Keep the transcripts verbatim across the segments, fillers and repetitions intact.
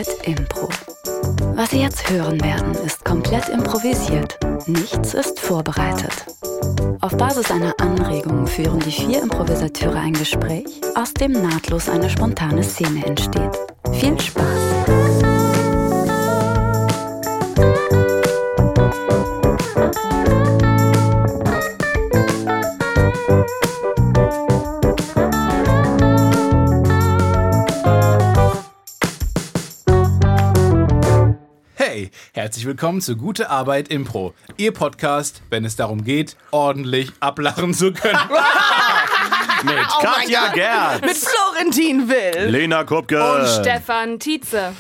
Arbeit Impro. Was Sie jetzt hören werden, ist komplett improvisiert. Nichts ist vorbereitet. Auf Basis einer Anregung führen die vier Improvisateure ein Gespräch, aus dem nahtlos eine spontane Szene entsteht. Viel Spaß! Hey, herzlich willkommen zu Gute Arbeit Impro. Ihr Podcast, wenn es darum geht, ordentlich ablachen zu können. Mit oh Katja Gerz. Mit Florentin Will. Lena Kupke. Und Stefan Tietze.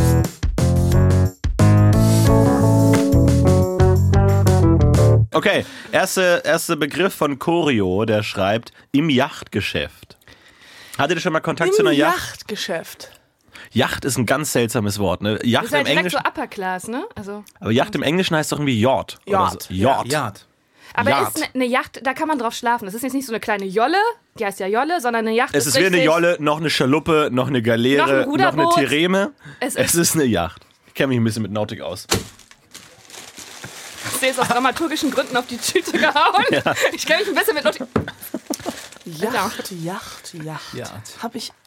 Okay, erste, erste Begriff von Choreo, der schreibt, im Yachtgeschäft. Hattet ihr schon mal Kontakt Im zu einer Yacht? Yachtgeschäft. Yacht ist ein ganz seltsames Wort, ne? Yacht Das ist halt im direkt Englischen. so Upper Class, ne? Also, Aber Yacht im Englischen heißt doch irgendwie Yacht. oder Yacht. So. Yacht. Yacht. aber Yacht. ist eine, eine Yacht, da kann man drauf schlafen. Das ist jetzt nicht so eine kleine Jolle, die heißt ja Jolle, sondern eine Yacht Es ist ist wie eine richtig- Jolle, noch eine Schaluppe, noch eine Galeere, Noch ein noch, eine Ruderboot. Trireme. Es Es ist- ist eine Yacht. Ich kenne mich ein bisschen mit Nautik aus. Hast du jetzt aus dramaturgischen Gründen auf die Tüte gehauen? Ich kenne mich ein bisschen mit Not- Yacht, Yacht, Yacht. Yacht. Hab ich.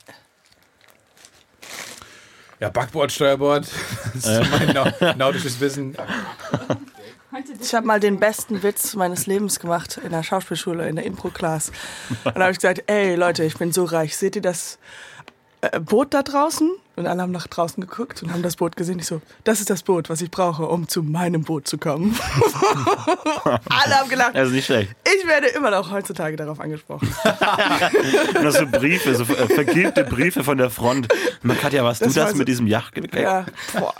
Ja, Backbord, Steuerbord. Das ist mein nau- nautisches Wissen. Ich habe mal den besten Witz meines Lebens gemacht in der Schauspielschule, in der Impro-Class. Und da habe ich gesagt, ey Leute, ich bin so reich. Seht ihr das äh, Boot da draußen? Und alle haben nach draußen geguckt und haben das Boot gesehen. Ich so, das ist das Boot, was ich brauche, um zu meinem Boot zu kommen. Alle haben gelacht. Also nicht schlecht. Ich werde immer noch heutzutage darauf angesprochen. Und das so Briefe, so äh, vergilbte Briefe von der Front. Man Katja, warst Das du war das so- mit diesem Yacht? Ja, boah.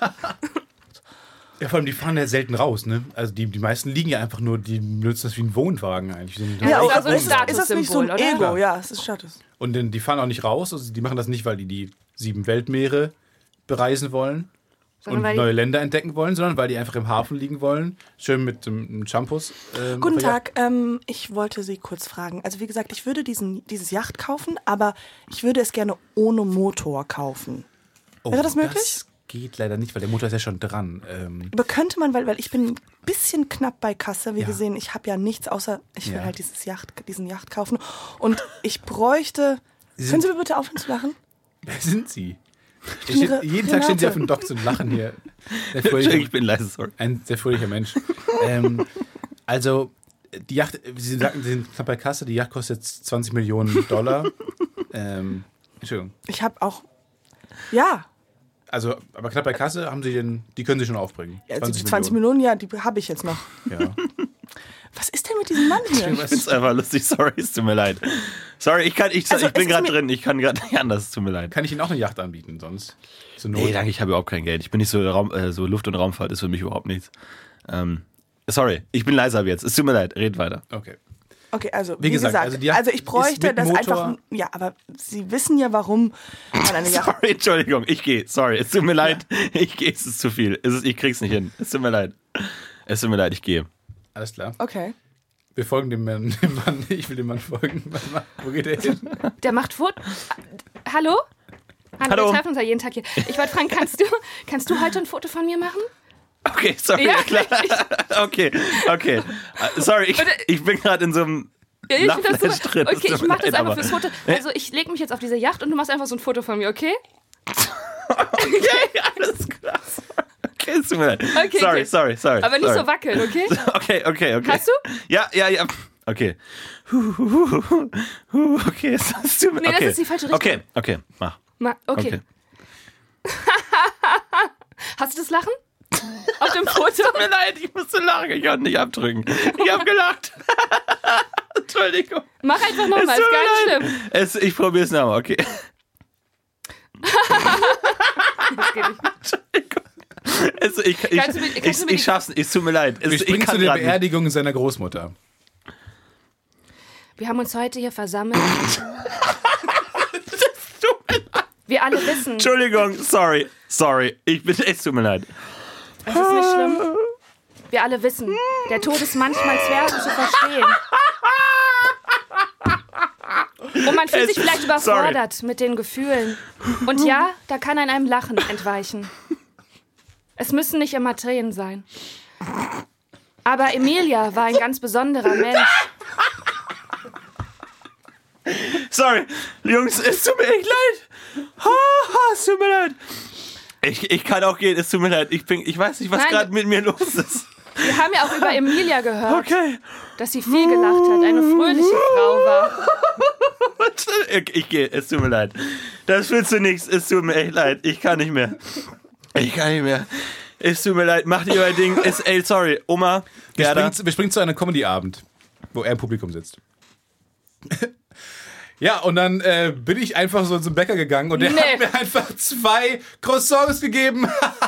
Ja, vor allem, die fahren ja selten raus, ne? Also die, die meisten liegen ja einfach nur, die benutzen das wie ein Wohnwagen eigentlich. Die sind- Ja, ist aber also ein ist, das- ist das nicht so ein Statussymbol, oder? Ego? Ja, es ist Status. Und dann, die fahren auch nicht raus, also die machen das nicht, weil die die sieben Weltmeere bereisen wollen Sondern und weil die- neue Länder entdecken wollen, sondern weil die einfach im Hafen liegen wollen, schön mit dem Shampoos. Ähm, Guten auf der Tag, ähm, ich wollte Sie kurz fragen. Also wie gesagt, ich würde diesen, dieses Yacht kaufen, aber ich würde es gerne ohne Motor kaufen. Oh, Wäre das möglich? Das geht leider nicht, weil der Motor ist ja schon dran. Ähm, Aber könnte man, weil, weil ich bin ein bisschen knapp bei Kasse, wie Ja. gesehen, ich habe ja nichts außer, ich will Ja. halt dieses Yacht, diesen Yacht kaufen und ich bräuchte, Sie können sind- Sie mir bitte aufhören zu lachen? wer sind Sie? bin Steht, Re- jeden Tag stehen Sie Renate. auf dem Docks und lachen hier. Sehr Ich fröhlich, bin leise, sorry. ein sehr fröhlicher Mensch. ähm, also, die Yacht, Sie sagten, Sie sind knapp bei Kasse, die Yacht kostet jetzt zwanzig Millionen Dollar. ähm, Entschuldigung. Ich habe auch, ja, Also, aber knapp bei Kasse haben Sie den, die können Sie schon aufbringen. also die zwanzig Millionen, ja, die habe ich jetzt noch. Ja. Was ist denn mit diesem Mann hier? Das ist einfach lustig, sorry, es tut mir leid. Sorry, ich, kann, ich, Also, ich bin es ist gerade mir- drin, ich kann gerade nicht anders, es tut mir leid. Kann ich Ihnen auch eine Yacht anbieten sonst? Zur Not. Nee, danke, ich habe überhaupt kein Geld. Ich bin nicht so, Raum, äh, so Luft- und Raumfahrt ist für mich überhaupt nichts. Ähm, sorry, ich bin leiser ab jetzt, es tut mir leid, red weiter. Okay. Okay, also Wie wie, gesagt, gesagt, also also, die Yacht ich bräuchte ist mit das Motor. einfach, ja, aber Sie wissen ja, warum man eine Yacht... Sorry, Entschuldigung, ich gehe, sorry, es tut mir leid, ich gehe, es ist zu viel, es ist, ich krieg's nicht hin, es tut mir leid. Es tut mir leid, ich gehe. Alles klar. Okay. Wir folgen dem Mann. Dem Mann. Ich will dem Mann folgen. Warte mal, wo geht er hin? Der macht Foto. Hallo? Hallo? Hallo. Wir treffen uns ja jeden Tag hier. Ich wollte fragen, kannst du, kannst du heute ein Foto von mir machen? Okay, sorry, Ja, klar. Okay, okay. Äh, Sorry, ich, ich bin gerade in so einem Ja, ich find das Lachflash super. drin. Okay, tut ich mir mach das leid, einfach aber- fürs Foto. Also ich lege mich jetzt auf diese Yacht und du machst einfach so ein Foto von mir, okay? Okay, alles klar. Okay, es tut mir leid. Okay, sorry, okay. sorry, sorry. Aber nicht sorry. so wackeln, okay? Okay, okay, okay. Hast du? Ja, ja, ja. Okay. Huh, huh, huh, huh, Okay, es es tut mir Nee, das okay. ist die falsche Richtung. Okay, okay, mach. Ma okay. Okay. Hast du das Lachen? Auf dem Foto? Tut mir leid, ich musste lachen, ich konnte nicht abdrücken. Ich habe gelacht. Entschuldigung. Mach einfach Es nochmal, ist tut gar mir nicht leid. schlimm. Es, ich probiere es nochmal, okay. Das geht nicht. Entschuldigung. Es, ich, ich, Kannst du mir- kannst ich, du mir ich die- schaff's nicht, es tut mir leid. Es, Wir ich springen kann zu der grad nicht. Beerdigung seiner Großmutter. Wir haben uns heute hier versammelt. Wir alle wissen, es Entschuldigung, sorry, sorry. Ich bin, es tut mir leid. ist nicht schlimm. Wir alle wissen, der Tod ist manchmal schwer zu verstehen. Und man fühlt Es- sich vielleicht überfordert sorry. mit den Gefühlen. Und ja, da kann ein einem Lachen entweichen. Es müssen nicht immer Tränen sein. Aber Emilia war ein ganz besonderer Mensch. Sorry, Jungs, es tut mir echt leid. Ha, ha, es tut mir leid. Ich, ich kann auch gehen, es tut mir leid. Ich, bin, ich weiß nicht, was gerade mit mir los ist. Wir haben ja auch über Emilia gehört, Okay. dass sie viel gelacht hat, eine fröhliche Frau war. Ich, ich gehe, es tut mir leid. Das willst du nichts, es tut mir echt leid. Ich kann nicht mehr. Ich kann nicht mehr. Es tut mir leid, mach dir euer Ding. Es, ey, sorry, Oma, Wir Gerda. springen, wir springen zu einem Comedy-Abend, wo er im Publikum sitzt. Ja, und dann äh, bin ich einfach so zum Bäcker gegangen und der Nee. hat mir einfach zwei Croissants gegeben.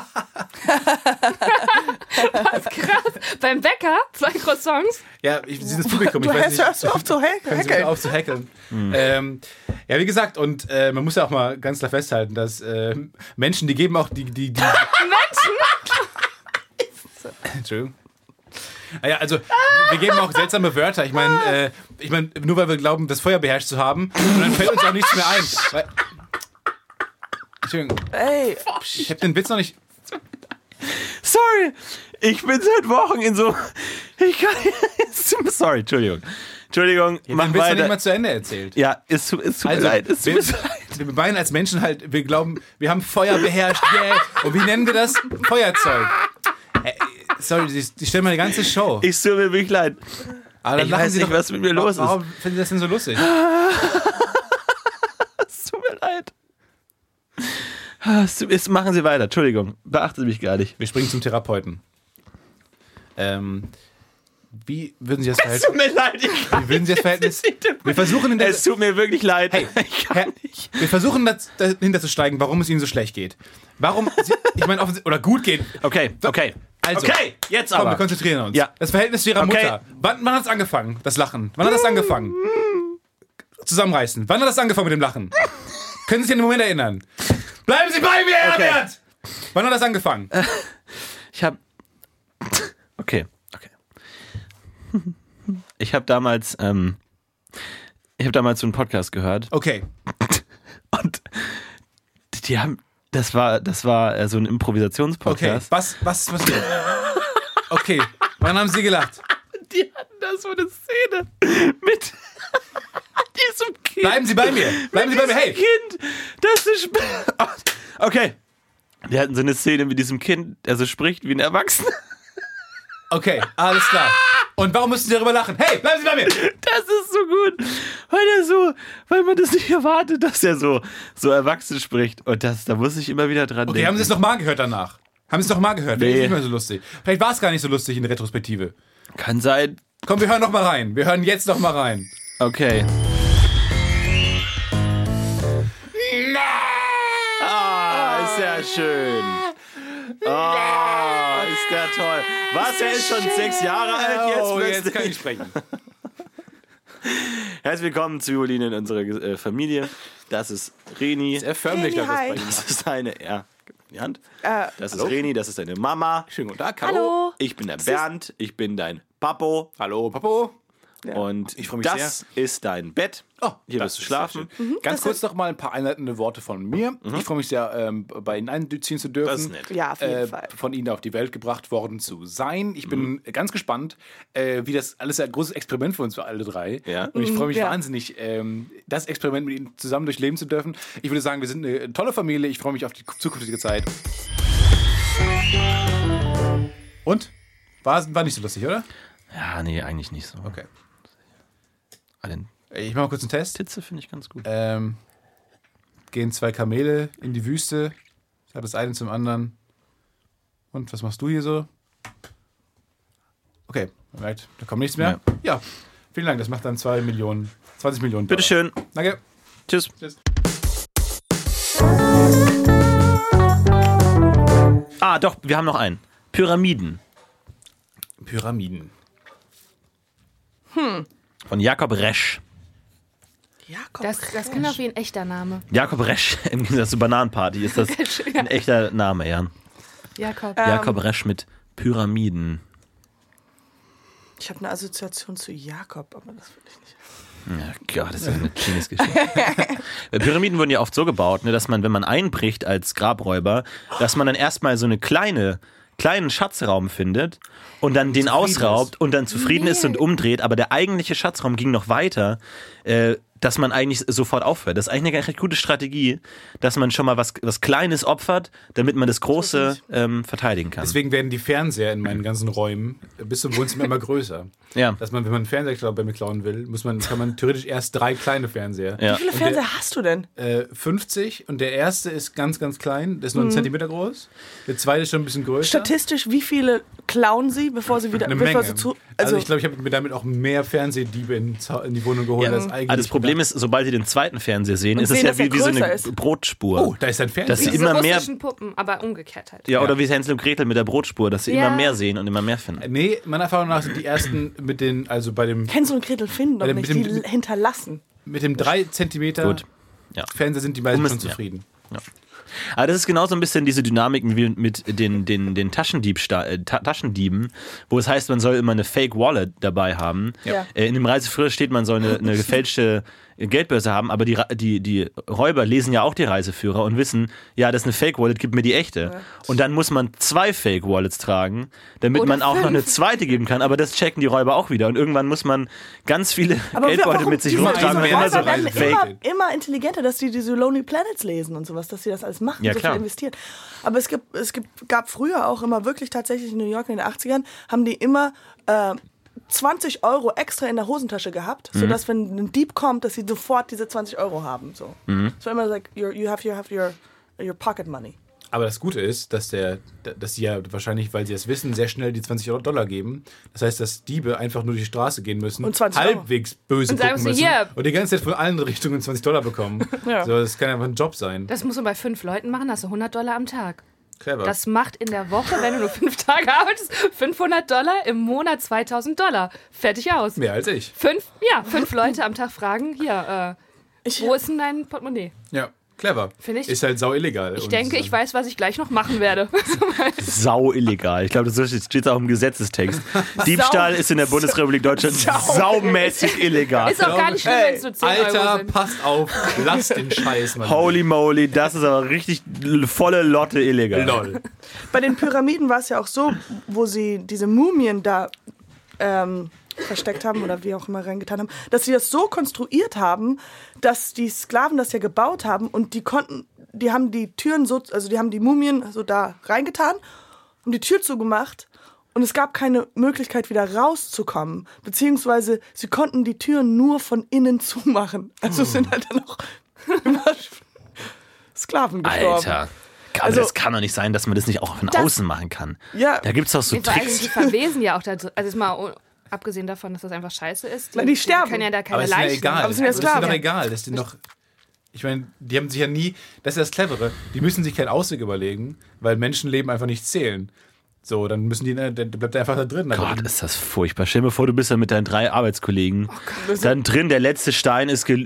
Was krass. Beim Bäcker zwei Croissants. Ja, ich, dieses Publikum, Du ich weiß hörst, nicht. hörst du auf zu Können Sie hackeln. bitte auf zu hackeln. Ähm, ja, wie gesagt, und äh, man muss ja auch mal ganz klar festhalten, dass äh, Menschen, die geben auch die... die, die Menschen? Entschuldigung. Naja, also wir geben auch seltsame Wörter. Ich meine, äh, ich mein, nur weil wir glauben, das Feuer beherrscht zu haben, und dann fällt uns auch nichts mehr ein. Weil, Entschuldigung, Ey, ich habe den Witz noch nicht... Sorry, ich bin seit Wochen in so... Ich kann... es tut mir- Sorry, Entschuldigung. Entschuldigung, Ich mach habe den Witz noch nicht weiter. mal zu Ende erzählt. Ja, es, tut- es tut Also, mir leid. Es tut wir, mir so leid. wir beiden als Menschen halt, wir glauben, wir haben Feuer beherrscht, yeah. Und wie nennen wir das? Feuerzeug. Äh, sorry, die, die stellen mal eine ganze Show. Es tut mir wirklich leid. Aber dann ich lachen weiß Sie nicht, doch, was mit mir los ist. Warum finden Sie das denn so lustig? Es tut mir leid. Es tut- Jetzt machen Sie weiter. Entschuldigung, beachte mich gar nicht. Wir springen zum Therapeuten. Ähm, wie würden Sie das Es Verhältnis... tut mir leid. Ich kann Wie würden Sie das Verhältnis... nicht. Wir versuchen in der... Es tut mir wirklich leid. Hey, ich kann Herr, nicht. wir versuchen das, dahinter zu steigen, warum es Ihnen so schlecht geht. Warum... Sie, ich meine, offensi- oder gut geht. Okay, okay. Also, okay, jetzt Komm, wir aber. konzentrieren uns. Ja. Das Verhältnis zu Ihrer Okay. Mutter. Wann, wann hat es angefangen, das Lachen? Wann hat das angefangen? Zusammenreißen. Wann hat das angefangen mit dem Lachen? Können Sie sich an den Moment erinnern? Bleiben Sie bei mir, Okay. Herbert! Wann hat das angefangen? Ich hab. Okay, okay. Ich habe damals, ähm, ich habe damals so einen Podcast gehört Okay. und die haben, das war, das war äh, so ein Okay. Improvisationspodcast. Was, was, was? Okay. Wann haben Sie gelacht? Die hatten da so eine Szene mit diesem Kind. Bleiben Sie bei mir. Bleiben Sie bei mir. Hey. Kind, das ist. Okay. Die hatten so eine Szene mit diesem Kind, der so spricht wie ein Erwachsener. Okay, alles klar. Und warum müssen Sie darüber lachen? Hey, bleiben Sie bei mir. Das ist so gut, weil er so, weil man das nicht erwartet, dass er so, so erwachsen spricht. Und das, da muss ich immer wieder dran Okay, denken. haben Sie es noch mal gehört danach? Haben Sie es noch mal gehört? Vielleicht Nee. ist es nicht mehr so lustig. Vielleicht war es gar nicht so lustig in der Retrospektive. Kann sein. Komm, wir hören noch mal rein. Wir hören jetzt noch mal rein. Okay. Ah, ist ja schön. Ah, ist der toll. Was, er ist schon sechs Jahre alt jetzt? Oh, plötzlich? jetzt kann ich sprechen. Herzlich willkommen zu Jolene in unserer äh, Familie. Das ist Reni. Sehr förmlich, dass das bei Ihnen Das ist deine, ja, die Hand. äh, Das ist Hallo? Reni, das ist deine Mama. Schönen guten Tag. Hallo. Ich bin der Bernd, ich bin dein Papo. Hallo, Papo. Und Ich freu mich das ist dein Bett. Oh, Hier das wirst du ist schlafen. sehr schön. Ganz kurz noch mal ein paar einleitende Worte von mir. Ich freue mich sehr, ähm, bei Ihnen einziehen zu dürfen. Das ist nett. Ja, auf jeden äh, Fall. Von Ihnen auf die Welt gebracht worden zu sein. Ich bin ganz gespannt, äh, wie das alles ein großes Experiment für uns für alle drei. Ja. Und ich freue mich ja. wahnsinnig, ähm, das Experiment mit Ihnen zusammen durchleben zu dürfen. Ich würde sagen, wir sind eine tolle Familie. Ich freue mich auf die zukünftige Zeit. Und? War, war nicht so lustig, oder? Ja, nee, eigentlich nicht so. Okay. Ah, den Ich mache mal kurz einen Test. Titze finde ich ganz gut. Ähm, gehen zwei Kamele in die Wüste. Sagt das eine zum anderen. Und was machst du hier so? Okay, man merkt, da kommt nichts mehr. Ja, vielen Dank. Das macht dann zwei Millionen, zwanzig Millionen. Dollar. Bitteschön. Danke. Tschüss. Tschüss. Ah, doch, wir haben noch einen. Pyramiden. Pyramiden. Von Jakob Resch. Jakob Das, das klingt auch wie ein echter Name. Jakob Resch, im Gegensatz zu Bananenparty, ist das ein echter Name, ja. Jakob. Ähm, Jakob Resch mit Pyramiden. Ich habe eine Assoziation zu Jakob, aber das will ich nicht. Ja, Gott, das ist ja eine Penisgeschichte. Pyramiden wurden ja oft so gebaut, ne, dass man, wenn man einbricht als Grabräuber, dass man dann erstmal so eine kleine, kleinen Schatzraum findet und dann den ausraubt und dann zufrieden ist und umdreht. Aber der eigentliche Schatzraum ging noch weiter, äh, dass man eigentlich sofort aufhört. Das ist eigentlich eine recht gute Strategie, dass man schon mal was, was Kleines opfert, damit man das Große ähm, verteidigen kann. Deswegen werden die Fernseher in meinen ganzen Räumen bis zum Wohnzimmer immer größer. Ja. Dass man, wenn man einen Fernseher bei mir klauen will, muss man, kann man theoretisch erst drei kleine Fernseher. Ja. Wie viele Und Fernseher der- hast du denn? Äh, fünfzig und der erste ist ganz, ganz klein, der ist nur einen Zentimeter groß. Der zweite ist schon ein bisschen größer. Statistisch, wie viele klauen sie, bevor sie wieder Eine bevor Menge. sie zu. Also, Also, ich glaube, ich habe mir damit auch mehr Fernsehdiebe in, in die Wohnung geholt Ja, als eigentlich. aber das Problem ist, sobald sie den zweiten Fernseher sehen, Und ist es sehen, ja dass er wie, wie so größer eine ist. Brotspur. Oh, da ist ein Fernseher. Dass sie Diese immer mehr, russischen Puppen, aber umgekehrt halt. ja, oder Ja. wie Hänsel und Gretel mit der Brotspur, dass sie Ja. immer mehr sehen und immer mehr finden. Nee, meiner Erfahrung nach sind die ersten mit den, also bei dem, Hänsel und Gretel finden doch Bei dem- nicht, mit die dem- hinterlassen. mit dem drei Zentimeter Gut. Ja. Fernseher sind die meisten Um schon es- ja. zufrieden. Aber das ist genauso ein bisschen diese Dynamik wie mit den, den, den Taschendiebsta- äh, Ta- Taschendieben, wo es heißt, man soll immer eine Fake Wallet dabei haben. Ja. Äh, in dem Reiseführer steht, man soll eine, eine gefälschte Geldbörse haben, aber die, Ra- die, die Räuber lesen ja auch die Reiseführer und wissen, ja, das ist eine Fake Wallet, gib mir die echte. Und dann muss man zwei Fake Wallets tragen, damit Oder man auch noch fünf. eine zweite geben kann, aber das checken die Räuber auch wieder. Und irgendwann muss man ganz viele Aber Geldbeutel warum- mit sich diese- rumtragen. diese und immer so Räuber werden Fake. immer, immer intelligenter, dass die diese Lonely Planets lesen und sowas, dass sie das alles machen, Ja, so klar. viel investieren. Aber es gibt, es gibt, gab früher auch immer wirklich tatsächlich in New York in den achtzigern, haben die immer äh, zwanzig Euro extra in der Hosentasche gehabt, Mhm. sodass wenn ein Dieb kommt, dass sie sofort diese zwanzig Euro haben. So, Mhm. so immer like, you're, you have, you have your, your pocket money. Aber das Gute ist, dass der, dass sie ja wahrscheinlich, weil sie es wissen, sehr schnell die zwanzig Dollar geben. Das heißt, dass Diebe einfach nur die Straße gehen müssen, Und zwanzig Euro. halbwegs böse Und sagen gucken sie, müssen hier. und die ganze Zeit von allen Richtungen zwanzig Dollar bekommen. Ja. So, das kann einfach ein Job sein. Das musst du bei fünf Leuten machen, hast du hundert Dollar am Tag. Clever. Das macht in der Woche, wenn du nur fünf Tage arbeitest, fünfhundert Dollar, im Monat zweitausend Dollar. Fertig aus. Mehr als ich. Fünf, ja, fünf Leute am Tag fragen, hier, äh, Ich, wo ist denn dein Portemonnaie? Ja, clever. Finde ich- Ist halt sau illegal. Ich denke, ich weiß, was ich gleich noch machen werde. Sau illegal. Ich glaube, das steht auch im Gesetzestext. Diebstahl ist in der Bundesrepublik Deutschland saumäßig illegal. Ist auch gar nicht schlimm, wenn es nur zehn Euro Alter, sind. passt auf, lasst den Scheiß, Mann. Holy moly, das ist aber richtig l- volle Lotte illegal. Lol. Bei den Pyramiden war es ja auch so, wo sie diese Mumien da ähm, versteckt haben oder wie auch immer reingetan haben, dass sie das so konstruiert haben, dass die Sklaven das ja gebaut haben und die konnten, die haben die Türen so, also die haben die Mumien so da reingetan und die Tür zugemacht und es gab keine Möglichkeit wieder rauszukommen, beziehungsweise sie konnten die Türen nur von innen zumachen. Also sind halt dann auch immer Sklaven gestorben. Alter. Aber Also- das kann doch nicht sein, dass man das nicht auch von Das- außen machen kann. Ja. Da gibt es doch so Vor allem, die Tricks. verwesen ja auch da drin. Also ist mal oh, abgesehen davon, dass das einfach scheiße ist. Nein, die sterben. können ja da Aber keine ist ja Leichen. egal. Aber es sind ja das ist doch Sklaven. egal. Das sind doch. Ich meine, die haben sich ja nie. Das ist das Clevere. Die müssen sich keinen Ausweg überlegen, weil Menschenleben einfach nicht zählen. So, dann müssen die, dann bleibt er einfach da drin. Gott, ist das furchtbar. Stell dir vor, du bist da mit deinen drei Arbeitskollegen. Dann drin, der letzte Stein ist gel...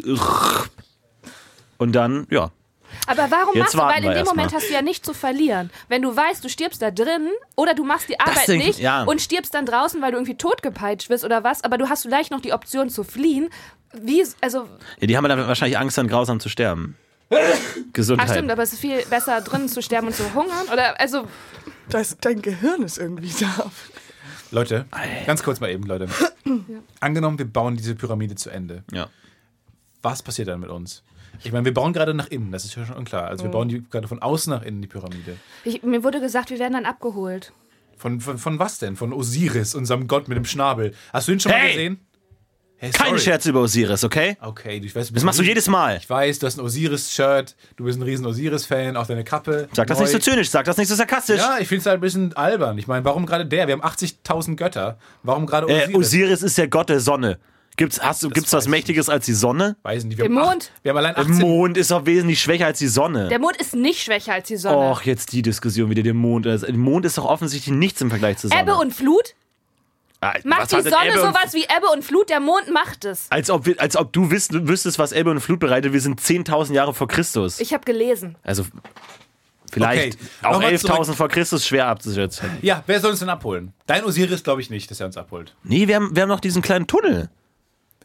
Und dann, ja. Aber warum Jetzt machst du? warten Weil in wir dem erst Moment mal. hast du ja nichts zu verlieren. Wenn du weißt, du stirbst da drin oder du machst die Arbeit denke ich, nicht ja. und stirbst dann draußen, weil du irgendwie totgepeitscht wirst oder was, aber du hast vielleicht noch die Option zu fliehen. Wie, also, ja. Die haben dann wahrscheinlich Angst, dann grausam zu sterben. Gesundheit. ach stimmt, aber es ist viel besser drin zu sterben und zu hungern. Oder, also, Das, dein Gehirn ist irgendwie da. Leute, ganz kurz mal eben, Leute. Angenommen, wir bauen diese Pyramide zu Ende. Ja. Was passiert dann mit uns? Ich meine, wir bauen gerade nach innen, das ist ja schon klar. Also wir bauen die gerade von außen nach innen, die Pyramide. ich, mir wurde gesagt, wir werden dann abgeholt. Von, von, von was denn? Von Osiris, unserem Gott mit dem Schnabel. Hast du ihn schon mal Hey! gesehen? Hey, Kein sorry. Scherz über Osiris, okay? Okay, du, ich weiß, du Das bist machst du ein- jedes Mal. Ich weiß, du hast ein Osiris-Shirt, du bist ein riesen Osiris-Fan, auch deine Kappe. Sag das neu. nicht so zynisch, sag das nicht so sarkastisch. Ja, ich finde es halt ein bisschen albern. Ich meine, warum gerade der? Wir haben achtzigtausend Götter. Warum gerade Osiris? Äh, Osiris ist der Gott der Sonne. Gibt's, hast du, gibt's weiß was ich Mächtiges als die Sonne? Weiß nicht. Wir Der haben acht- Mond. Wir haben allein Der achtzehn. Mond ist doch wesentlich schwächer als die Sonne. Der Mond ist nicht schwächer als die Sonne. Och, jetzt die Diskussion wieder, der Mond. Also, der Mond ist doch offensichtlich nichts im Vergleich zur Sonne. Ebbe und Flut? Ah, Macht was die hat denn Sonne Ebbe und- sowas wie Ebbe und Flut? Der Mond macht es. Als ob, wir, als ob du wüsst, wüsstest, was Ebbe und Flut bereitet. Wir sind zehntausend Jahre vor Christus. Ich habe gelesen. Also vielleicht Okay, auch nochmal elftausend vor Christus schwer abzuschätzen. Ja, wer soll uns denn abholen? Dein Osiris glaube ich nicht, dass er uns abholt. Nee, wir haben, wir haben noch diesen kleinen Tunnel.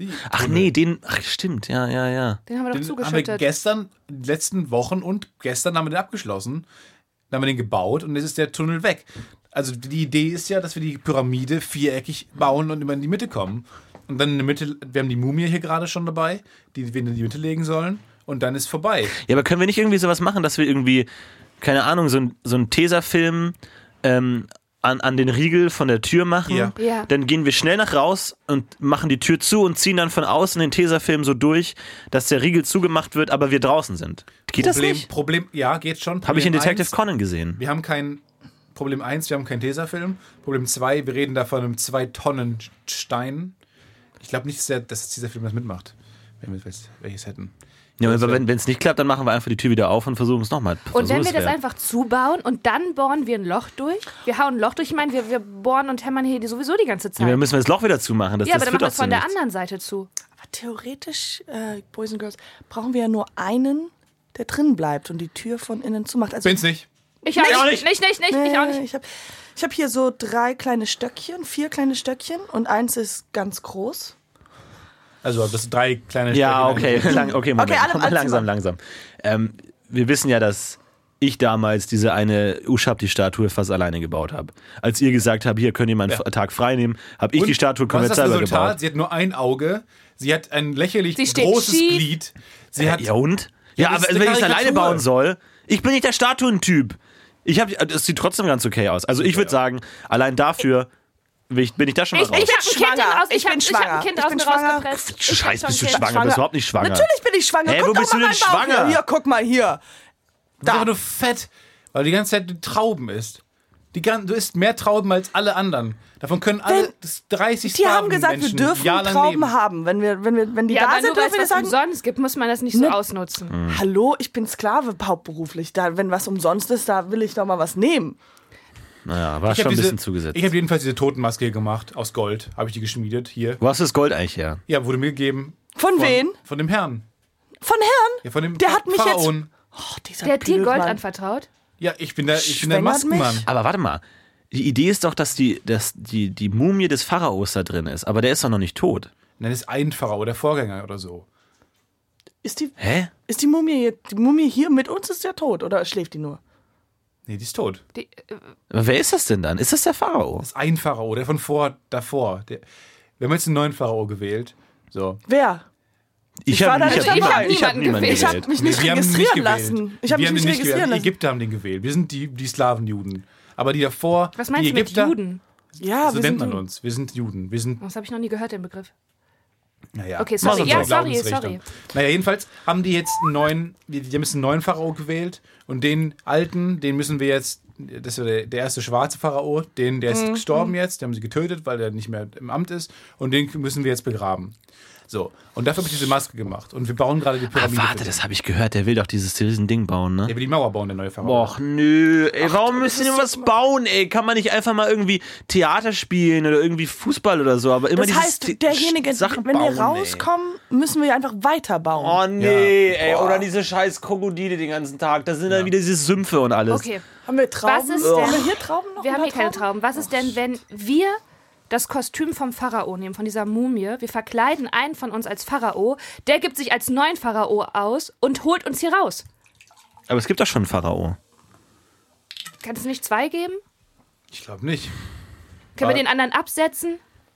Ach nee, den, ach stimmt, ja, ja, ja. Den haben wir doch Den haben wir zugeschüttet. gestern, die letzten Wochen und gestern haben wir den abgeschlossen. Dann haben wir den gebaut und jetzt ist der Tunnel weg. Also die Idee ist ja, dass wir die Pyramide viereckig bauen und immer in die Mitte kommen. Und dann in der Mitte, wir haben die Mumie hier gerade schon dabei, die wir in die Mitte legen sollen. Und dann ist vorbei. Ja, aber können wir nicht irgendwie sowas machen, dass wir irgendwie, keine Ahnung, so ein, so ein Tesafilm ähm, an, an den Riegel von der Tür machen? Ja. Ja. Dann gehen wir schnell nach raus und machen die Tür zu und ziehen dann von außen den Tesafilm so durch, dass der Riegel zugemacht wird, aber wir draußen sind. Geht Problem, das nicht? Problem, ja, geht schon. Habe ich in Problem Detective eins, Conan gesehen. Wir haben kein Problem eins, wir haben keinen Tesafilm. Problem zwei, wir reden da von einem zwei Tonnen Stein. Ich glaube nicht, dass, der, dass dieser Film das mitmacht, wenn wir welches hätten. Ja, aber wenn es nicht klappt, dann machen wir einfach die Tür wieder auf und versuchen es nochmal. Und wenn wir das einfach zubauen und dann bohren wir ein Loch durch, wir hauen ein Loch durch, ich meine, wir, wir bohren und hämmern hier die sowieso die ganze Zeit. Ja, dann müssen wir das Loch wieder zumachen. Das, ja, das aber dann führt machen wir doch es von zu der nichts. anderen Seite zu. Aber theoretisch, äh, Boys and Girls, brauchen wir ja nur einen, der drin bleibt und die Tür von innen zumacht. Also, Bin's nicht. Ich auch nicht. Nicht, nicht, nicht, ich auch nicht. Ich habe ich hab hier so drei kleine Stöckchen, vier kleine Stöckchen und eins ist ganz groß. Also das sind drei kleine Ja, Stellen. okay, Lang, okay, Moment. Okay, alle- Komm, alle langsam, zusammen. langsam. Ähm, wir wissen ja, dass ich damals diese eine Uschab-die-Statue fast alleine gebaut habe. Als ihr gesagt habt, hier könnt ihr mal einen Ja. Tag frei nehmen, habe ich Und die Statue was ist komplett das selber Resultat? gebaut. Sie hat nur ein Auge, sie hat ein lächerlich Sie steht großes schief. Glied. Sie hat Ja und? Ja, Ja, das aber ist eine wenn ich es alleine Karikatur. bauen soll, ich bin nicht der Statuentyp. Ich hab, das sieht trotzdem ganz okay aus. Also ich würde sagen, allein dafür bin ich, bin ich da schon mal Ich, raus. ich habe ein Kind schwanger. aus, ich Ich hab, bin ich hab schwanger. ein Kind Ich aus bin mir schwanger. rausgepresst. Ich Scheiße, hab bist du schon ein Kind. schwanger? Schwanger. Bist du überhaupt nicht schwanger? Natürlich bin ich schwanger. Hä, Guck wo doch bist mal du denn meinen Bauch schwanger? Hier. hier, guck mal hier. Du bist einfach nur fett, weil du die ganze Zeit Trauben isst. Die gan- du isst mehr Trauben als alle anderen. Davon können alle das dreißig Die haben gesagt, wir Menschen dürfen jahrelang Trauben leben. haben. Wenn, wir, wenn, wir, wenn die Ja, da aber sind, nur weil dürfen wir es das was sagen. umsonst gibt, muss man das nicht so Ne- ausnutzen. Hallo, ich bin Sklave hauptberuflich. Da, wenn was umsonst ist, da will ich doch mal was nehmen. Naja, war Ich schon habe ein bisschen diese, zugesetzt. ich habe jedenfalls diese Totenmaske gemacht, aus Gold, habe ich die geschmiedet, hier. Wo hast du das Gold eigentlich her? Ja, wurde mir gegeben. Von, wen? Von dem Herrn. Von Herrn? Ja, von dem Der hat mich jetzt- Pharaon. Oh, dieser Der hat dir Gold Blödmann. anvertraut? Ja, ich bin der, ich bin der Schwängert mich? Maskenmann. Aber warte mal. Die Idee ist doch, dass die, dass die, die Mumie des Pharaos da drin ist. Aber der ist doch noch nicht tot. Nein, das ist ein Pharao, der Vorgänger oder so. Ist die, Hä? ist die Mumie hier, die Mumie hier mit uns ist ja tot oder schläft die nur? Nee, die ist tot. Die, äh, Aber wer ist das denn dann? Ist das der Pharao? Das ist ein Pharao, der von vor, davor. Der, wir haben jetzt einen neuen Pharao gewählt. So. Wer? Ich war habe da ich nicht hab dabei. niemanden, ich hab Niemanden niemanden gewählt. Ich habe gewählt. mich nicht wir haben ihn registrieren gewählt. lassen. Ich habe wir mich haben ihn nicht registrieren gewählt. Die lassen. Ägypter haben den gewählt. Wir sind die, die Slawenjuden. Aber die davor, was meinst die du mit Ägypter, Juden? Ja, so wir nennt sind man uns. Wir sind Juden. Wir sind, Das habe ich noch nie gehört, den Begriff. naja. Okay, sorry. Mach Ja, uns sorry, Glaubensrichtung. sorry. Naja, jedenfalls haben die jetzt einen neuen, die die haben jetzt einen neuen Pharao gewählt und den alten, den müssen wir jetzt, das ist der, der erste schwarze Pharao, den, der ist Mhm. gestorben jetzt, den haben sie getötet, weil der nicht mehr im Amt ist und den müssen wir jetzt begraben. So, und dafür habe ich diese Maske gemacht und wir bauen gerade die Ah, Pyramide. warte, für das den. habe ich gehört. Der will doch dieses riesen Ding bauen, ne? Der will die Mauer bauen, der neue Pharao. Och nö, ey, warum müssen die denn was bauen, ey? Kann man nicht einfach mal irgendwie Theater spielen oder irgendwie Fußball oder so, aber immer Das dieses heißt, The- derjenige, Sachen wenn wir bauen, rauskommen, müssen wir einfach weiterbauen. Ey. Oh nee, Ja. ey, oder diese scheiß Krokodile den ganzen Tag, da sind dann wieder diese Sümpfe und alles. Okay. Haben wir Trauben? Was ist Haben denn- wir hier Trauben noch? Wir haben Ein hier paar keine Trauben. Was ist denn, wenn wir das Kostüm vom Pharao nehmen, von dieser Mumie, wir verkleiden einen von uns als Pharao, der gibt sich als neuen Pharao aus und holt uns hier raus. Aber es gibt doch schon einen Pharao. Kann es nicht zwei geben? Ich glaube nicht. Können wir Aber- den anderen absetzen?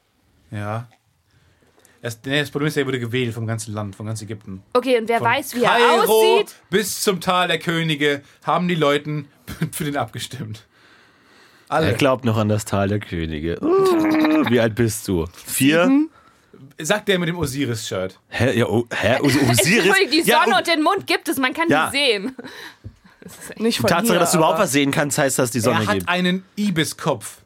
Ja. Das, nee, das Problem ist, er wurde gewählt vom ganzen Land, vom ganz Ägypten. Okay, und wer Von weiß, wie er Kairo aussieht? bis zum Tal der Könige haben die Leuten für den abgestimmt. Er Alle. glaubt noch an das Tal der Könige. Uh, wie alt bist du? Vier? Sagt der mit dem Osiris-Shirt. Hä? Ja, oh, hä? Os Osiris? Entschuldigung, die Ja, Sonne oh, und den Mond gibt es, man kann Ja. die sehen. Nicht von Tatsache, hier, dass du überhaupt aber- was sehen kannst, heißt, dass die Sonne Er hat gibt. einen Ibiskopf.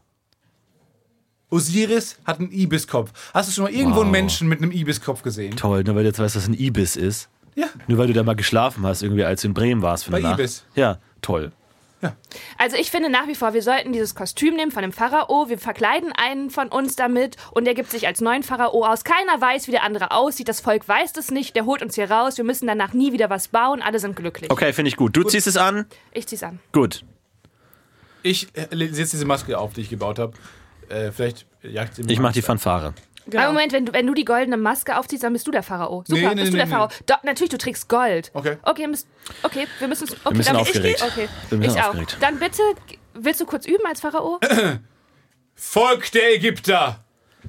Osiris hat einen Ibiskopf. Hast du schon mal irgendwo Wow. einen Menschen mit einem Ibiskopf gesehen? Toll, nur weil du jetzt weißt, was ein Ibis ist. Ja. Nur weil du da mal geschlafen hast, irgendwie als du in Bremen warst für eine Bei Nacht. Ibis. Ja, toll. Also ich finde nach wie vor, wir sollten dieses Kostüm nehmen von dem Pharao, wir verkleiden einen von uns damit und der gibt sich als neuen Pharao aus. Keiner weiß, wie der andere aussieht, das Volk weiß es nicht, der holt uns hier raus, wir müssen danach nie wieder was bauen, alle sind glücklich. Okay, finde ich gut. Du ziehst es an? Ich zieh's an. Gut. Ich äh, setze diese Maske auf, die ich gebaut habe. Äh, vielleicht jagt sie mir Ich mach Angst die ein. Fanfare. Genau. Aber Moment, wenn du, wenn du die goldene Maske aufziehst, dann bist du der Pharao. Super, Nee, nee, bist nee, du der nee, Pharao. Doch, natürlich, du trägst Gold. Okay. Okay, bist, okay wir müssen uns. Okay, Wir müssen dann- aufgeregt. Ich, okay. Wir müssen ich auch. aufgeregt. Dann bitte, willst du kurz üben als Pharao? Volk der Ägypter.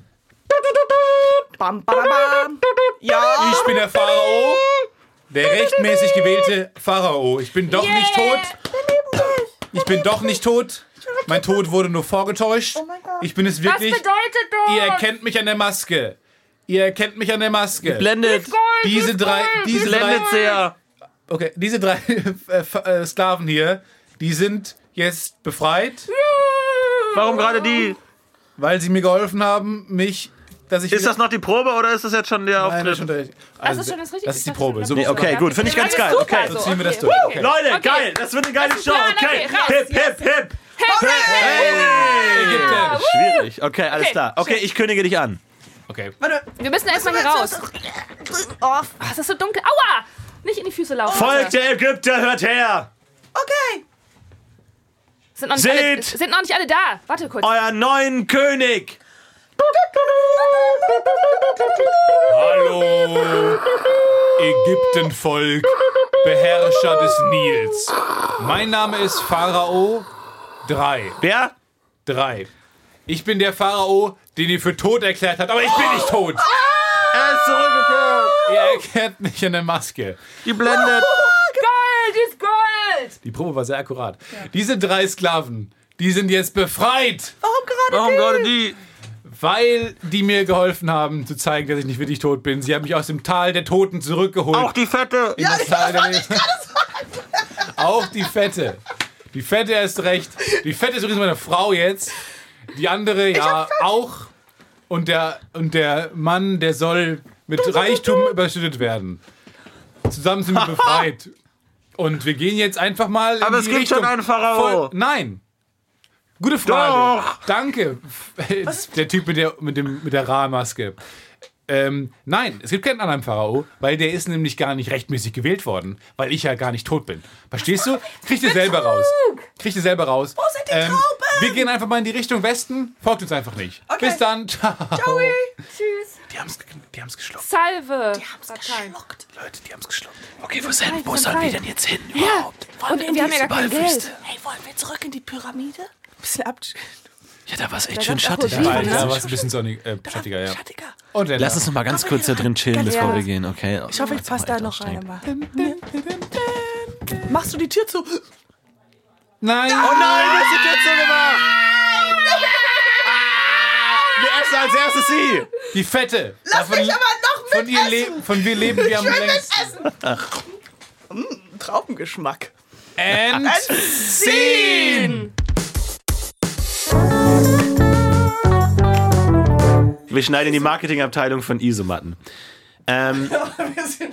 Bam, bam, bam. Ja. Ich bin der Pharao. Der rechtmäßig gewählte Pharao. Ich bin doch Yeah. nicht tot. Ich bin doch nicht tot. Mein Tod wurde nur vorgetäuscht. Ich bin es Was wirklich. bedeutet das? Ihr erkennt mich an der Maske. Ihr erkennt mich an der Maske. Blendet. Diese drei, diese Blendet drei, sehr. okay, diese drei äh, äh, Sklaven hier, die sind jetzt befreit, Warum gerade die? weil sie mir geholfen haben, mich, dass ich Ist das noch die Probe oder ist das jetzt schon der Nein, das ist, schon Auftritt? der, also, Das ist schon das Richtige. das ist die Ich Probe. dachte So, schon, Nee, okay, gut, finde ich ganz geil. Okay, so ziehen wir das durch. Okay. Leute, Okay. geil, das wird eine geile Show. Plan, Okay, okay, raus. hip, hip, hip. Hey, Ägypten. Schwierig. Okay, alles Okay, klar. Okay, ich kündige dich an. Okay. Wir müssen erstmal hier raus. Oh, Ach, es ist so dunkel. Aua! Nicht in die Füße laufen. Volk der Ägypter, hört her. okay. Sind noch, nicht alle, Seht! sind noch nicht alle da. Warte kurz. Euren neuen König. Hallo, Ägyptenvolk, Beherrscher des Nils. Mein Name ist Pharao drei. Wer? drei. Ich bin der Pharao, den ihr für tot erklärt habt, aber ich bin nicht tot. Er ist zurückgekehrt. Ihr erkennt mich in der Maske. Die blendet. Gold ist Gold! Die Probe war sehr akkurat. Diese drei Sklaven, die sind jetzt befreit, Warum gerade Warum gerade die? weil die mir geholfen haben, zu zeigen, dass ich nicht wirklich tot bin. Sie haben mich aus dem Tal der Toten zurückgeholt. Auch die Fette. in das Tal der Lebenden. Auch die Fette. Die Fette erst recht. Die Fette ist übrigens meine Frau jetzt. Die andere ja auch. Und der, und der Mann, der soll mit Reichtum überschüttet werden. Zusammen sind wir befreit. Und wir gehen jetzt einfach mal in Aber es die gibt Richtung. schon einen Pharao. Voll, nein. Gute Frage. Doch. Danke. Der Typ mit der, mit dem, mit der Ra-Maske. Ähm, nein, es gibt keinen anderen Pharao, weil der ist nämlich gar nicht rechtmäßig gewählt worden, weil ich ja gar nicht tot bin. Verstehst du? Kriegt ihr selber raus. Kriegt ihr selber raus. Wo sind die Trauben? Wir gehen einfach mal in die Richtung Westen. Folgt uns einfach nicht. Okay. Bis dann. Ciao. Tschüss. Die haben's, die haben's geschluckt. Salve. Die haben's geschluckt. Leute, die haben's geschluckt. Okay, wo, sind- sind, wo wo sollen sollen wir wir denn jetzt hin Ja. überhaupt? Und wir haben ja gar kein Geld. Hey, wollen wir zurück in die Pyramide? Ein bisschen abschütteln. Ja, da war es echt Da schön gab's auch schattig. Rosinen, Ja, ne? da war es ein bisschen sonnig, äh, schattiger, ja. Schattiger. Und dann Lass uns noch mal ganz kurz da drin chillen, bevor Ja. wir gehen, okay? Ich hoffe, ich passe da noch rein. Aber. Machst du die Tür zu? Nein. Oh nein, du hast die Tür zugemacht! Wir essen als erstes sie! Die Fette. Lass Davon- mich aber noch von, ihr leben, von wir leben wir am längsten. Traubengeschmack. And scene. Wir schneiden in die Marketingabteilung von Isomatten. Ähm, Wir sind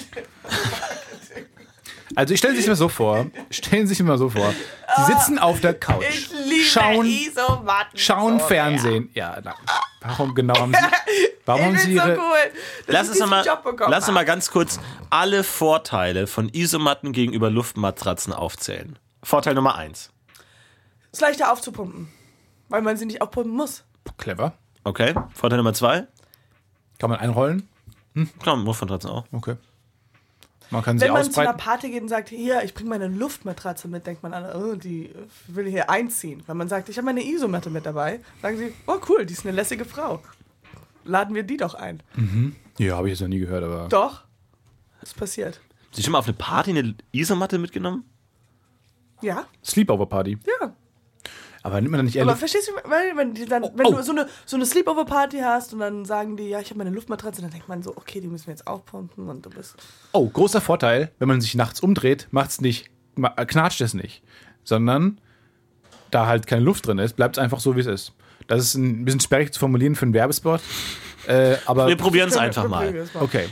Also ich stelle sich mal so vor, stellen Sie sich mal so vor, Sie sitzen auf der Couch, Ich liebe schauen, Isomatten. schauen so Fernsehen. Ja, na, warum genau haben Sie, warum Ich haben bin Sie so Ihre, cool. dass lass ich uns noch diesen mal, Job bekommen lass uns mal habe. ganz kurz alle Vorteile von Isomatten gegenüber Luftmatratzen aufzählen. Vorteil Nummer eins. Ist leichter aufzupumpen, weil man sie nicht aufpumpen muss. clever, Okay. Vorteil Nummer zwei. kann man einrollen? Klar, Luftmatratzen auch. Okay. Man kann sie Wenn man zu einer ausbreiten. Party geht und sagt, hier, ich bringe meine Luftmatratze mit, denkt man an, oh, die will ich hier einziehen. Wenn man sagt, ich habe meine Isomatte mit dabei, sagen sie, oh cool, die ist eine lässige Frau. Laden wir die doch ein. Ja, habe ich jetzt noch nie gehört, aber Doch. Ist passiert. Hast du schon mal auf eine Party eine Isomatte mitgenommen? Ja, Sleepover Party. ja. Aber nimmt man dann nicht eher Aber Luft? verstehst du, weil wenn, die dann, Oh, wenn oh. du so eine, so eine Sleepover-Party hast und dann sagen die, ja, ich habe meine Luftmatratze, dann denkt man so, okay, die müssen wir jetzt aufpumpen und du bist... Oh, großer Vorteil, wenn man sich nachts umdreht, macht's nicht, ma- äh, knatscht es nicht, sondern da halt keine Luft drin ist, bleibt es einfach so, wie es ist. Das ist ein bisschen sperrig zu formulieren für einen Werbespot, äh, aber Wir probieren es einfach Wir mal. probieren es mal. okay.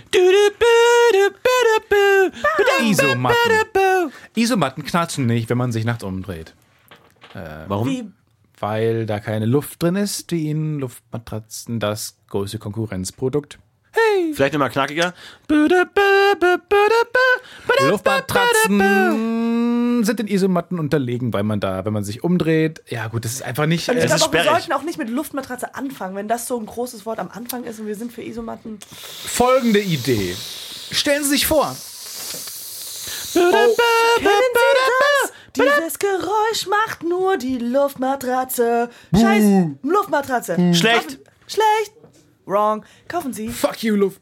Isomatten. Isomatten knatschen nicht, wenn man sich nachts umdreht, Warum? Wie, weil da keine Luft drin ist, die in Luftmatratzen das große Konkurrenzprodukt. Vielleicht nochmal knackiger. Luftmatratzen Boden sind den Isomatten unterlegen, weil man da, wenn man sich umdreht, ja gut, das ist einfach nicht... Und ich Äh, glaube auch, wir sperrig. sollten auch nicht mit Luftmatratze anfangen, wenn das so ein großes Wort am Anfang ist und wir sind für Isomatten. folgende Idee. Stellen Sie sich vor, Kennen Sie das? Dieses Geräusch macht nur die Luftmatratze. Scheiß Luftmatratze. Schlecht. Kaufen, schlecht. Wrong. Kaufen Sie. fuck you, Luft.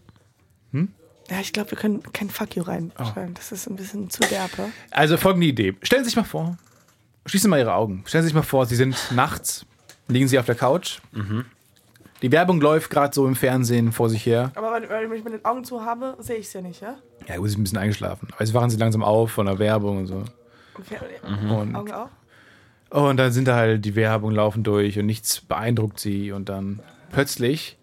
Ja, ich glaube, wir können kein Fuck you reinschreiben. Das ist ein bisschen zu derbe. Also folgende Idee. Stellen Sie sich mal vor, schließen Sie mal Ihre Augen. Stellen Sie sich mal vor, Sie sind nachts, liegen Sie auf der Couch. Mhm. Die Werbung läuft gerade so im Fernsehen vor sich her. Aber wenn, wenn ich mit den Augen zu habe, sehe ich es ja nicht, ja? Ja, gut, Sie sind ein bisschen eingeschlafen. Aber jetzt wachen Sie langsam auf von der Werbung und so. Okay. Und, Augen auf. und dann sind da halt die Werbung laufen durch und nichts beeindruckt Sie. Und dann plötzlich...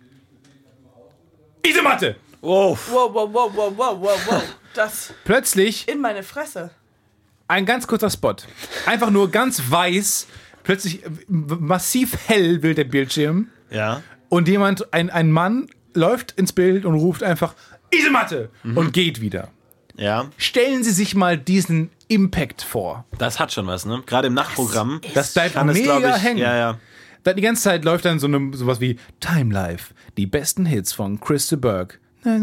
Isomatte! Wow. Wow, wow, wow, wow, wow, wow, wow. Das Plötzlich in meine Fresse. ein ganz kurzer Spot. Einfach nur ganz weiß. Plötzlich äh, massiv hell wird der Bildschirm. Ja. Und jemand, ein, ein Mann, läuft ins Bild und ruft einfach Isomatte und geht wieder. Ja. Stellen Sie sich mal diesen Impact vor. Das hat schon was, ne? Gerade im Nachtprogramm. Das bleibt kann es, mega glaube ich, hängen. ja, ja. Da die ganze Zeit läuft dann so eine, sowas wie Time Life, die besten Hits von Chris de Burgh.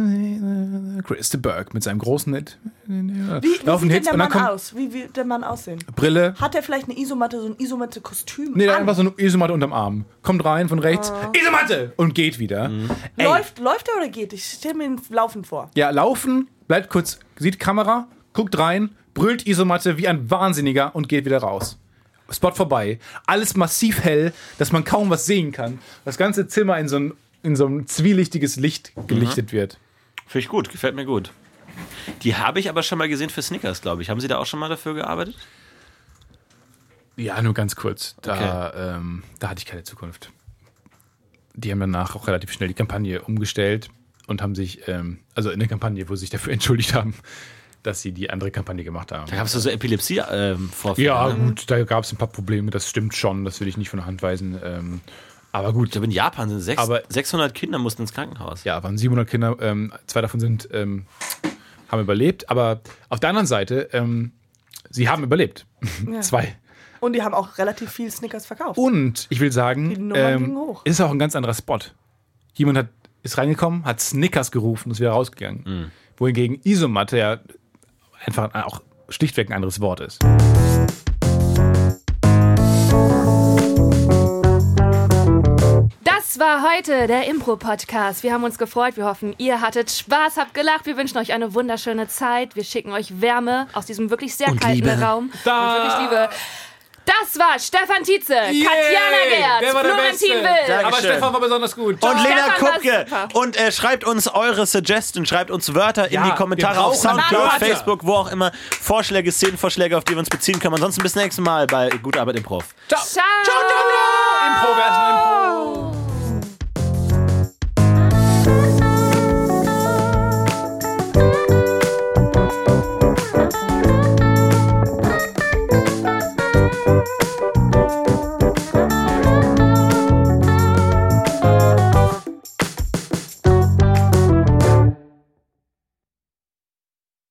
Chris de Burgh mit seinem großen Hit. Wie, wie Laufen sieht Hits denn und der dann Mann kommt aus? Wie wird der Mann aussehen? Brille. Hat er vielleicht eine Isomatte, so ein Isomatte-Kostüm Nee, da an? einfach so eine Isomatte unterm Arm. Kommt rein von rechts, Isomatte! Und geht wieder. Ey, Läuft, läuft er oder geht? Ich stelle mir ihn laufend vor. ja, laufen, bleibt kurz, sieht Kamera, guckt rein, brüllt Isomatte wie ein Wahnsinniger und geht wieder raus. Spot vorbei. Alles massiv hell, dass man kaum was sehen kann. Das ganze Zimmer in so ein, in so ein zwielichtiges Licht gelichtet wird. Finde ich gut, gefällt mir gut. Die habe ich aber schon mal gesehen für Snickers, glaube ich. Haben Sie da auch schon mal dafür gearbeitet? Ja, nur ganz kurz. Da, ähm, da hatte ich keine Zukunft. Die haben danach auch relativ schnell die Kampagne umgestellt und haben sich, ähm, also in der Kampagne, wo sie sich dafür entschuldigt haben, dass sie die andere Kampagne gemacht haben. Da gab es so Epilepsie-Vorfälle. Ja, ne? gut, da gab es ein paar Probleme, das stimmt schon, das will ich nicht von der Hand weisen. Ähm, aber gut, Ich glaube, in Japan sind sechs, Aber- sechshundert Kinder mussten ins Krankenhaus. ja, waren siebenhundert Kinder, ähm, zwei davon sind, ähm, haben überlebt, aber auf der anderen Seite, ähm, sie haben überlebt. Zwei. Und die haben auch relativ viel Snickers verkauft. Und ich will Die sagen, Nummern gingen ähm, hoch. ist auch ein ganz anderer Spot. Jemand hat, ist reingekommen, hat Snickers gerufen und ist wieder rausgegangen. Mhm. Wohingegen Isomatte ja einfach auch schlichtweg ein anderes Wort ist. Das war heute der Impro-Podcast. Wir haben uns gefreut. Wir hoffen, ihr hattet Spaß, habt gelacht. Wir wünschen euch eine wunderschöne Zeit. Wir schicken euch Wärme aus diesem wirklich sehr Und kalten Liebe. Raum. Da. Und wirklich Liebe. Das war Stefan Tietze, Katjana der Gerz, war der Florentin Beste. Will. Dankeschön. Aber Stefan war besonders gut. Und Lena Stefan, war Kupke. super. Und äh, schreibt uns eure Suggestions, schreibt uns Wörter Ja, in die Kommentare wir auf brauchen Soundcloud, Wörter. Facebook, wo auch immer. Vorschläge, Szenenvorschläge, auf die wir uns beziehen können. Ansonsten bis nächstes Mal bei Gute Arbeit Improv. Ciao. Ciao. Ciao, ciao, ciao. Impro, wer ist